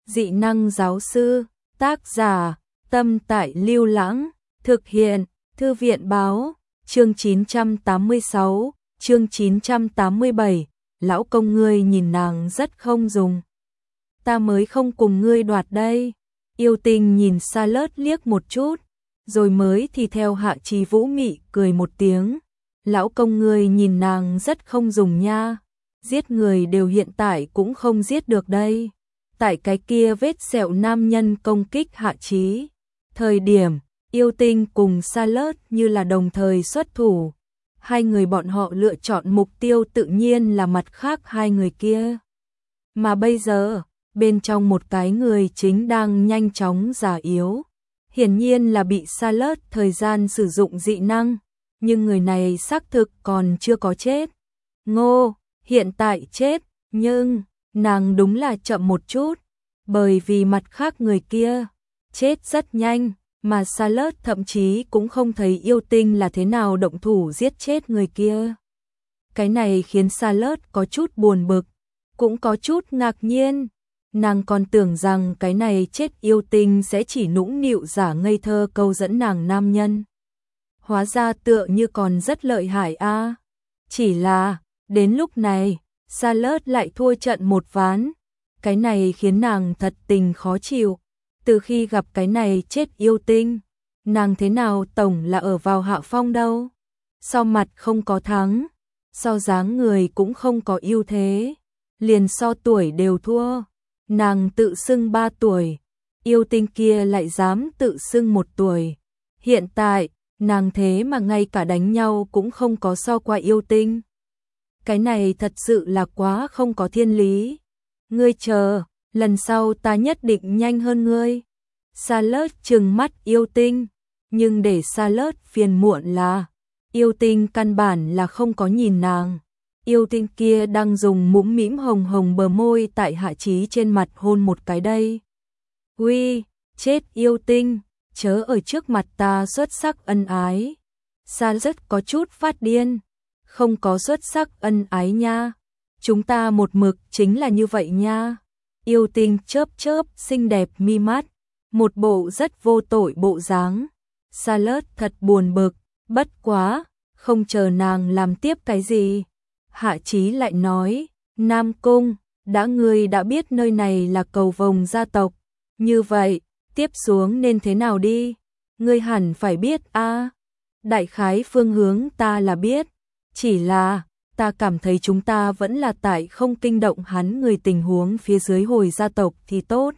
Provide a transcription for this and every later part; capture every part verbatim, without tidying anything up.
Dị năng giáo sư, tác giả, Tâm Tại Lưu Lãng, thực hiện, Thư viện báo, chương chín trăm tám mươi sáu, chương chín trăm tám mươi bảy, lão công ngươi nhìn nàng rất không dùng. Ta mới không cùng ngươi đoạt đây. Yêu Tinh nhìn Charlotte liếc một chút, rồi mới thì theo Hạ Chí Vũ mị cười một tiếng. Lão công ngươi nhìn nàng rất không dùng nha. Giết người đều hiện tại cũng không giết được đây. Tại cái kia vết sẹo nam nhân công kích Hạ Chí. Thời điểm, Yêu Tinh cùng Charlotte như là đồng thời xuất thủ. Hai người bọn họ lựa chọn mục tiêu tự nhiên là mặt khác hai người kia. Mà bây giờ, bên trong một cái người chính đang nhanh chóng già yếu. Hiển nhiên là bị Charlotte thời gian sử dụng dị năng, nhưng người này xác thực còn chưa có chết. Ngô, hiện tại chết, nhưng nàng đúng là chậm một chút, bởi vì mặt khác người kia chết rất nhanh, mà Charlotte thậm chí cũng không thấy Yêu Tinh là thế nào động thủ giết chết người kia. Cái này khiến Charlotte có chút buồn bực, cũng có chút ngạc nhiên. Nàng còn tưởng rằng cái này chết Yêu Tinh sẽ chỉ nũng nịu giả ngây thơ câu dẫn nàng nam nhân. Hóa ra tựa như còn rất lợi hại a. Chỉ là, đến lúc này, Charlotte lại thua trận một ván. Cái này khiến nàng thật tình khó chịu. Từ khi gặp cái này chết Yêu Tinh, nàng thế nào tổng là ở vào hạ phong đâu. So mặt không có thắng, so dáng người cũng không có ưu thế, liền so tuổi đều thua. Nàng tự xưng ba tuổi, Yêu Tinh kia lại dám tự xưng một tuổi. Hiện tại, nàng thế mà ngay cả đánh nhau cũng không có so qua Yêu Tinh. Cái này thật sự là quá không có thiên lý. Ngươi chờ, lần sau ta nhất định nhanh hơn ngươi. Charlotte trừng mắt Yêu Tinh, nhưng để Charlotte phiền muộn là Yêu Tinh căn bản là không có nhìn nàng. Yêu Tinh kia đang dùng mũm mĩm hồng hồng bờ môi tại Hạ Chí trên mặt hôn một cái đây. Uy, chết Yêu Tinh, chớ ở trước mặt ta xuất sắc ân ái. Charlotte có chút phát điên, không có xuất sắc ân ái nha. Chúng ta một mực chính là như vậy nha. Yêu Tinh chớp chớp xinh đẹp mi mắt, một bộ rất vô tội bộ dáng. Charlotte thật buồn bực, bất quá, không chờ nàng làm tiếp cái gì. Hạ Chí lại nói, Nam Cung, đã ngươi đã biết nơi này là cầu vồng gia tộc, như vậy, tiếp xuống nên thế nào đi? Ngươi hẳn phải biết a. Đại khái phương hướng ta là biết, chỉ là, ta cảm thấy chúng ta vẫn là tại không kinh động hắn người tình huống phía dưới hồi gia tộc thì tốt.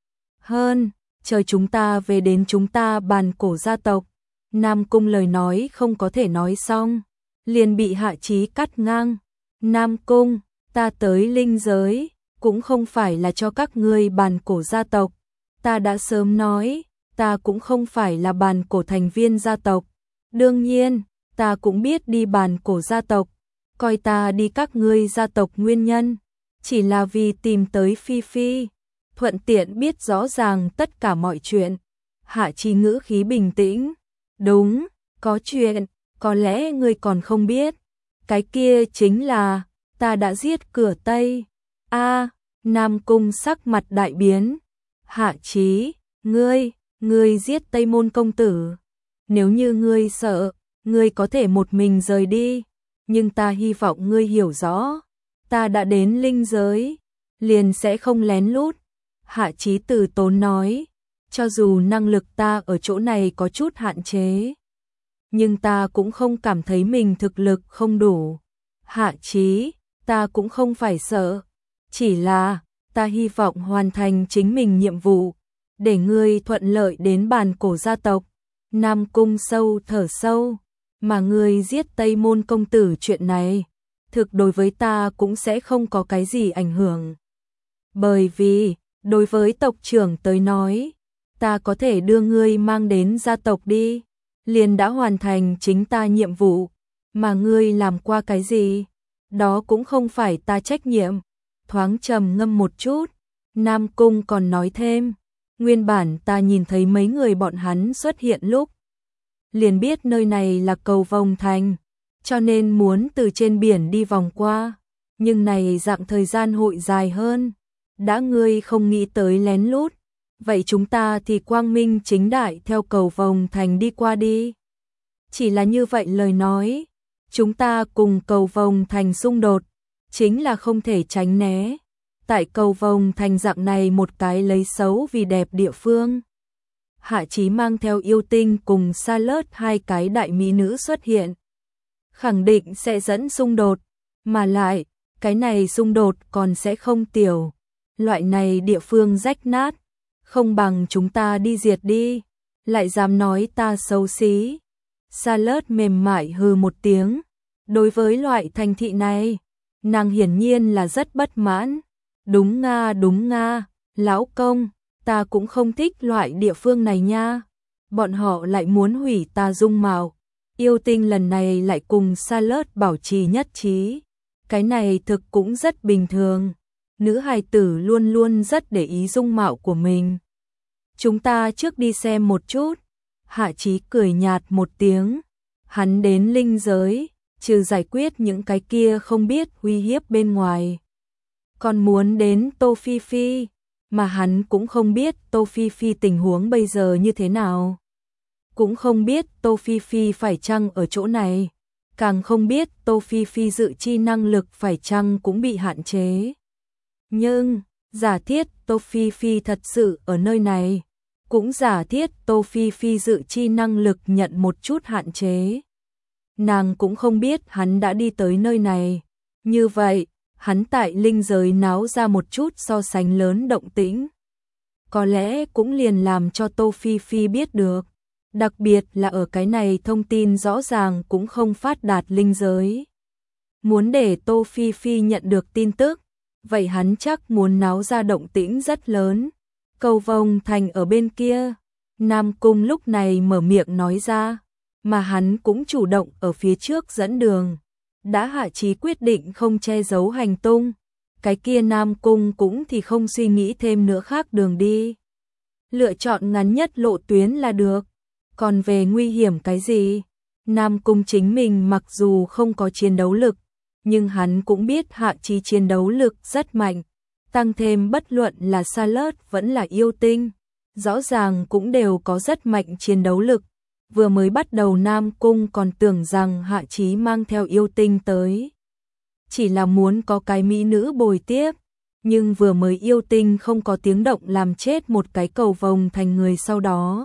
Hơn, chờ chúng ta về đến chúng ta bàn cổ gia tộc. Nam Cung lời nói không có thể nói xong, liền bị Hạ Chí cắt ngang. Nam Cung, ta tới linh giới, cũng không phải là cho các ngươi bàn cổ gia tộc. Ta đã sớm nói, ta cũng không phải là bàn cổ thành viên gia tộc. Đương nhiên, ta cũng biết đi bàn cổ gia tộc, coi ta đi các ngươi gia tộc nguyên nhân, chỉ là vì tìm tới Phi Phi, thuận tiện biết rõ ràng tất cả mọi chuyện. Hạ Chí ngữ khí bình tĩnh, đúng, có chuyện, có lẽ ngươi còn không biết. Cái kia chính là, ta đã giết Cửa Tây. A, Nam Cung sắc mặt đại biến. Hạ Chí, ngươi, ngươi giết Tây Môn công tử. Nếu như ngươi sợ, ngươi có thể một mình rời đi. Nhưng ta hy vọng ngươi hiểu rõ, ta đã đến linh giới, liền sẽ không lén lút. Hạ Chí từ tốn nói, cho dù năng lực ta ở chỗ này có chút hạn chế, nhưng ta cũng không cảm thấy mình thực lực không đủ. Hạ Chí, ta cũng không phải sợ, chỉ là ta hy vọng hoàn thành chính mình nhiệm vụ, để ngươi thuận lợi đến bàn cổ gia tộc. Nam Cung sâu thở sâu, mà ngươi giết Tây Môn công tử chuyện này, thực đối với ta cũng sẽ không có cái gì ảnh hưởng. Bởi vì, đối với tộc trưởng tới nói, ta có thể đưa ngươi mang đến gia tộc đi, liền đã hoàn thành chính ta nhiệm vụ, mà ngươi làm qua cái gì, đó cũng không phải ta trách nhiệm. Thoáng trầm ngâm một chút, Nam Cung còn nói thêm, nguyên bản ta nhìn thấy mấy người bọn hắn xuất hiện lúc, liền biết nơi này là cầu vồng thành, cho nên muốn từ trên biển đi vòng qua, nhưng này dạng thời gian hội dài hơn, đã ngươi không nghĩ tới lén lút, vậy chúng ta thì quang minh chính đại theo cầu vồng thành đi qua đi. Chỉ là như vậy lời nói, chúng ta cùng cầu vồng thành xung đột, chính là không thể tránh né. Tại cầu vồng thành dạng này một cái lấy xấu vì đẹp địa phương. Hạ Chí mang theo Yêu Tinh cùng Charlotte hai cái đại mỹ nữ xuất hiện. Khẳng định sẽ dẫn xung đột, mà lại, cái này xung đột còn sẽ không tiểu. Loại này địa phương rách nát, không bằng chúng ta đi diệt đi, lại dám nói ta xấu xí. Charlotte mềm mại hừ một tiếng, đối với loại thành thị này, nàng hiển nhiên là rất bất mãn. Đúng nga đúng nga, lão công, ta cũng không thích loại địa phương này nha. Bọn họ lại muốn hủy ta dung mạo. Yêu Tinh lần này lại cùng Charlotte bảo trì nhất trí. Cái này thực cũng rất bình thường. Nữ hài tử luôn luôn rất để ý dung mạo của mình. Chúng ta trước đi xem một chút. Hạ Chí cười nhạt một tiếng. Hắn đến linh giới, trừ giải quyết những cái kia không biết uy hiếp bên ngoài. Còn muốn đến Tô Phi Phi, mà hắn cũng không biết Tô Phi Phi tình huống bây giờ như thế nào. Cũng không biết Tô Phi Phi phải chăng ở chỗ này, càng không biết Tô Phi Phi dự chi năng lực phải chăng cũng bị hạn chế. Nhưng, giả thiết Tô Phi Phi thật sự ở nơi này, cũng giả thiết Tô Phi Phi dự chi năng lực nhận một chút hạn chế. Nàng cũng không biết hắn đã đi tới nơi này. Như vậy, hắn tại linh giới náo ra một chút so sánh lớn động tĩnh. Có lẽ cũng liền làm cho Tô Phi Phi biết được. Đặc biệt là ở cái này thông tin rõ ràng cũng không phát đạt linh giới. Muốn để Tô Phi Phi nhận được tin tức, vậy hắn chắc muốn náo ra động tĩnh rất lớn. Cầu vồng thành ở bên kia, Nam Cung lúc này mở miệng nói ra, mà hắn cũng chủ động ở phía trước dẫn đường. Đã Hạ Chí quyết định không che giấu hành tung, cái kia Nam Cung cũng thì không suy nghĩ thêm nữa khác đường đi. Lựa chọn ngắn nhất lộ tuyến là được. Còn về nguy hiểm cái gì? Nam Cung chính mình mặc dù không có chiến đấu lực, nhưng hắn cũng biết Hạ Chí chiến đấu lực rất mạnh. Tăng thêm bất luận là Charlotte vẫn là Yêu Tinh, rõ ràng cũng đều có rất mạnh chiến đấu lực. Vừa mới bắt đầu Nam Cung còn tưởng rằng Hạ Chí mang theo Yêu Tinh tới, chỉ là muốn có cái mỹ nữ bồi tiếp, nhưng vừa mới Yêu Tinh không có tiếng động làm chết một cái cầu vồng thành người sau đó.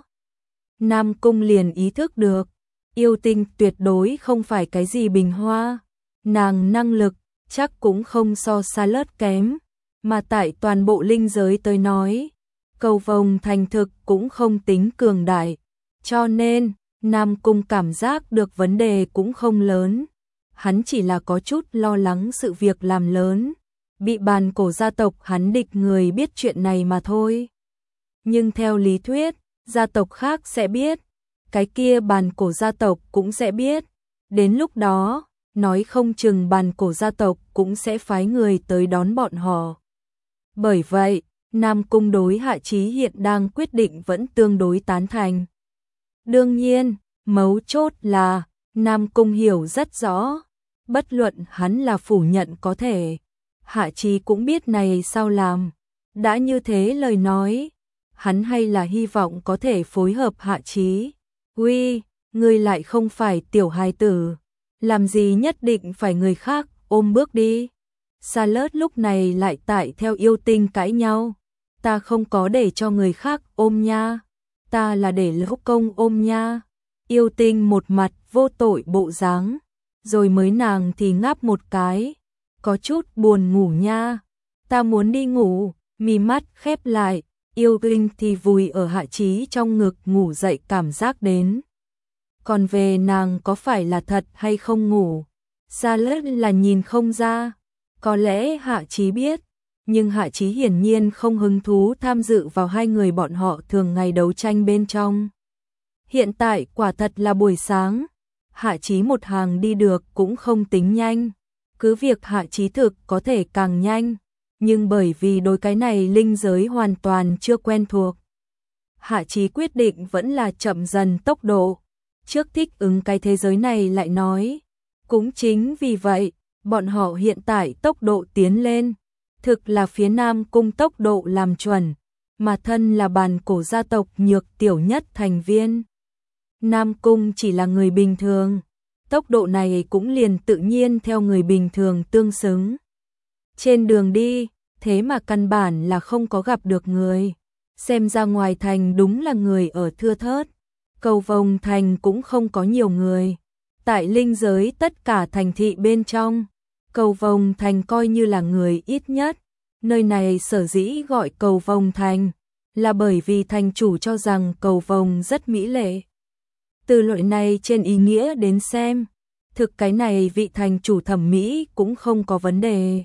Nam Cung liền ý thức được, Yêu Tinh tuyệt đối không phải cái gì bình hoa, nàng năng lực chắc cũng không so Charlotte kém, mà tại toàn bộ linh giới tới nói, cầu vồng thành thực cũng không tính cường đại. Cho nên, Nam Cung cảm giác được vấn đề cũng không lớn. Hắn chỉ là có chút lo lắng sự việc làm lớn. Bị bàn cổ gia tộc hắn địch người biết chuyện này mà thôi. Nhưng theo lý thuyết, gia tộc khác sẽ biết. Cái kia bàn cổ gia tộc cũng sẽ biết. Đến lúc đó, nói không chừng bàn cổ gia tộc cũng sẽ phái người tới đón bọn họ. Bởi vậy, Nam Cung đối Hạ Chí hiện đang quyết định vẫn tương đối tán thành. Đương nhiên, mấu chốt là, Nam Cung hiểu rất rõ, bất luận hắn là phủ nhận có thể, Hạ Chí cũng biết này sao làm. Đã như thế lời nói, hắn hay là hy vọng có thể phối hợp Hạ Chí. Uy, ngươi lại không phải tiểu hài tử, làm gì nhất định phải người khác ôm bước đi. Charlotte lúc này lại tại theo Yêu Tinh cãi nhau. Ta không có để cho người khác ôm nha. Ta là để lão công ôm nha. Yêu Tinh một mặt vô tội bộ dáng, rồi mới nàng thì ngáp một cái, có chút buồn ngủ nha. Ta muốn đi ngủ, mí mắt khép lại, Yêu Tinh thì vùi ở Hạ Chí trong ngực ngủ dậy cảm giác đến. Còn về nàng có phải là thật hay không ngủ, Charlotte là nhìn không ra, có lẽ Hạ Chí biết. Nhưng Hạ Chí hiển nhiên không hứng thú tham dự vào hai người bọn họ thường ngày đấu tranh bên trong. Hiện tại quả thật là buổi sáng, Hạ Chí một hàng đi được cũng không tính nhanh. Cứ việc Hạ Chí thực có thể càng nhanh, nhưng bởi vì đối cái này linh giới hoàn toàn chưa quen thuộc. Hạ Chí quyết định vẫn là chậm dần tốc độ, trước thích ứng cái thế giới này lại nói. Cũng chính vì vậy, bọn họ hiện tại tốc độ tiến lên, thực là phía Nam Cung tốc độ làm chuẩn, mà thân là bàn cổ gia tộc nhược tiểu nhất thành viên. Nam Cung chỉ là người bình thường, tốc độ này cũng liền tự nhiên theo người bình thường tương xứng. Trên đường đi, thế mà căn bản là không có gặp được người. Xem ra ngoài thành đúng là người ở thưa thớt. Cầu Vồng thành cũng không có nhiều người. Tại linh giới tất cả thành thị bên trong, Cầu Vồng thành coi như là người ít nhất. Nơi này sở dĩ gọi Cầu Vồng thành là bởi vì thành chủ cho rằng cầu vồng rất mỹ lệ. Từ loại này trên ý nghĩa đến xem, thực cái này vị thành chủ thẩm mỹ cũng không có vấn đề.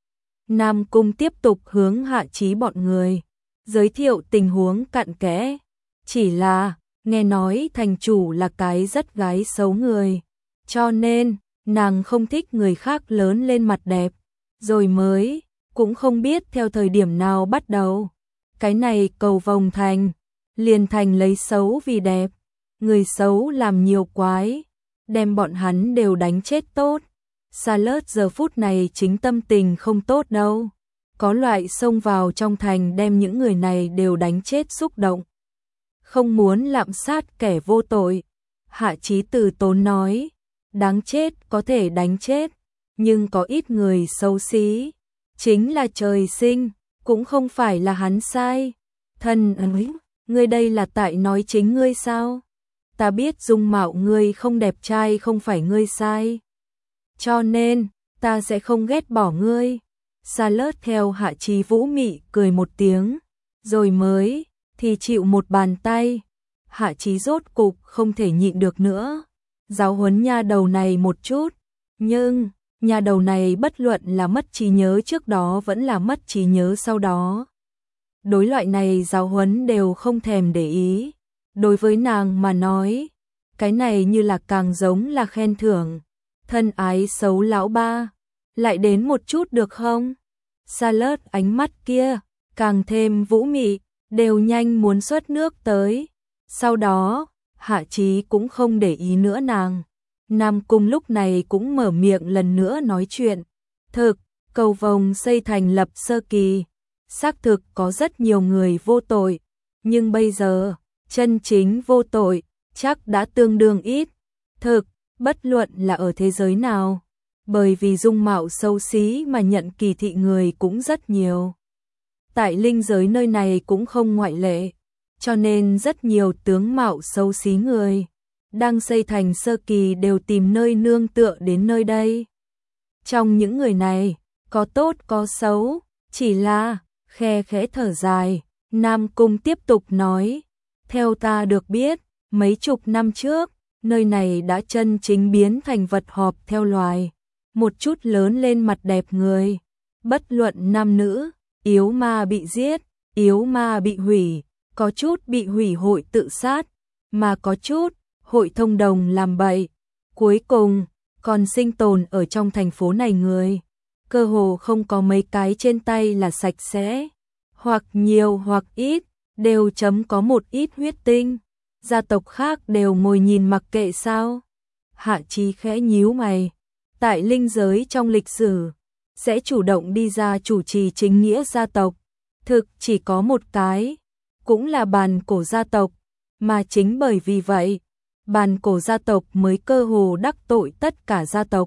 Nam Cung tiếp tục hướng Hạ Chí bọn người giới thiệu tình huống cặn kẽ, chỉ là nghe nói thành chủ là cái rất gái xấu người, cho nên nàng không thích người khác lớn lên mặt đẹp, rồi mới cũng không biết theo thời điểm nào bắt đầu. Cái này Cầu Vồng thành liền thành lấy xấu vì đẹp, người xấu làm nhiều quái, đem bọn hắn đều đánh chết tốt. Charlotte giờ phút này chính tâm tình không tốt đâu, có loại xông vào trong thành đem những người này đều đánh chết xúc động. Không muốn lạm sát kẻ vô tội. Hạ Chí từ tốn nói, đáng chết có thể đánh chết, nhưng có ít người xấu xí, chính là trời sinh, cũng không phải là hắn sai. Thân ấy, ngươi đây là tại nói chính ngươi sao? Ta biết dung mạo ngươi không đẹp trai không phải ngươi sai, cho nên ta sẽ không ghét bỏ ngươi. Charlotte theo Hạ Chí vũ mị cười một tiếng, rồi mới thì chịu một bàn tay. Hạ Chí rốt cục không thể nhịn được nữa, giáo huấn nha đầu này một chút, nhưng nha đầu này bất luận là mất trí nhớ trước đó vẫn là mất trí nhớ sau đó, đối loại này giáo huấn đều không thèm để ý. Đối với nàng mà nói, cái này như là càng giống là khen thưởng. Thân ái xấu lão ba, lại đến một chút được không? Charlotte ánh mắt kia càng thêm vũ mị, đều nhanh muốn xuất nước tới. Sau đó, Hạ Chí cũng không để ý nữa nàng. Nam Cung lúc này cũng mở miệng lần nữa nói chuyện. Thực, Cầu Vồng xây thành lập sơ kỳ, xác thực có rất nhiều người vô tội, nhưng bây giờ, chân chính vô tội, chắc đã tương đương ít. Thực, bất luận là ở thế giới nào, bởi vì dung mạo xấu xí mà nhận kỳ thị người cũng rất nhiều. Tại linh giới nơi này cũng không ngoại lệ, cho nên rất nhiều tướng mạo xấu xí người đang xây thành sơ kỳ đều tìm nơi nương tựa đến nơi đây. Trong những người này, có tốt có xấu, chỉ là khe khẽ thở dài. Nam Cung tiếp tục nói, theo ta được biết, mấy chục năm trước, nơi này đã chân chính biến thành vật họp theo loài. Một chút lớn lên mặt đẹp người, bất luận nam nữ, yếu ma bị giết, yếu ma bị hủy, có chút bị hủy hội tự sát, mà có chút hội thông đồng làm bậy. Cuối cùng, còn sinh tồn ở trong thành phố này người, cơ hồ không có mấy cái trên tay là sạch sẽ, hoặc nhiều hoặc ít, đều chấm có một ít huyết tinh. Gia tộc khác đều ngồi nhìn mặc kệ sao? Hạ Chí khẽ nhíu mày. Tại linh giới trong lịch sử, sẽ chủ động đi ra chủ trì chính nghĩa gia tộc, thực chỉ có một cái, cũng là bàn cổ gia tộc, mà chính bởi vì vậy, bàn cổ gia tộc mới cơ hồ đắc tội tất cả gia tộc.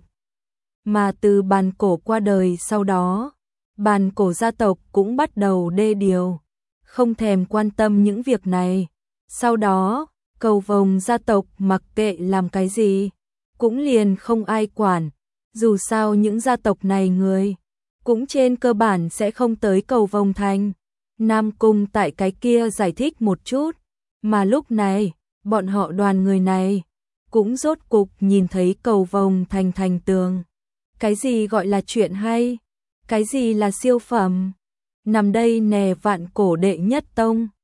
Mà từ bàn cổ qua đời sau đó, bàn cổ gia tộc cũng bắt đầu đê điều, không thèm quan tâm những việc này. Sau đó, Cầu Vồng gia tộc mặc kệ làm cái gì, cũng liền không ai quản. Dù sao những gia tộc này người, cũng trên cơ bản sẽ không tới Cầu Vồng thành. Nam Cung tại cái kia giải thích một chút, mà lúc này, bọn họ đoàn người này, cũng rốt cục nhìn thấy Cầu Vồng thành thành tường. Cái gì gọi là chuyện hay? Cái gì là siêu phẩm? Nằm đây nè vạn cổ đệ nhất tông.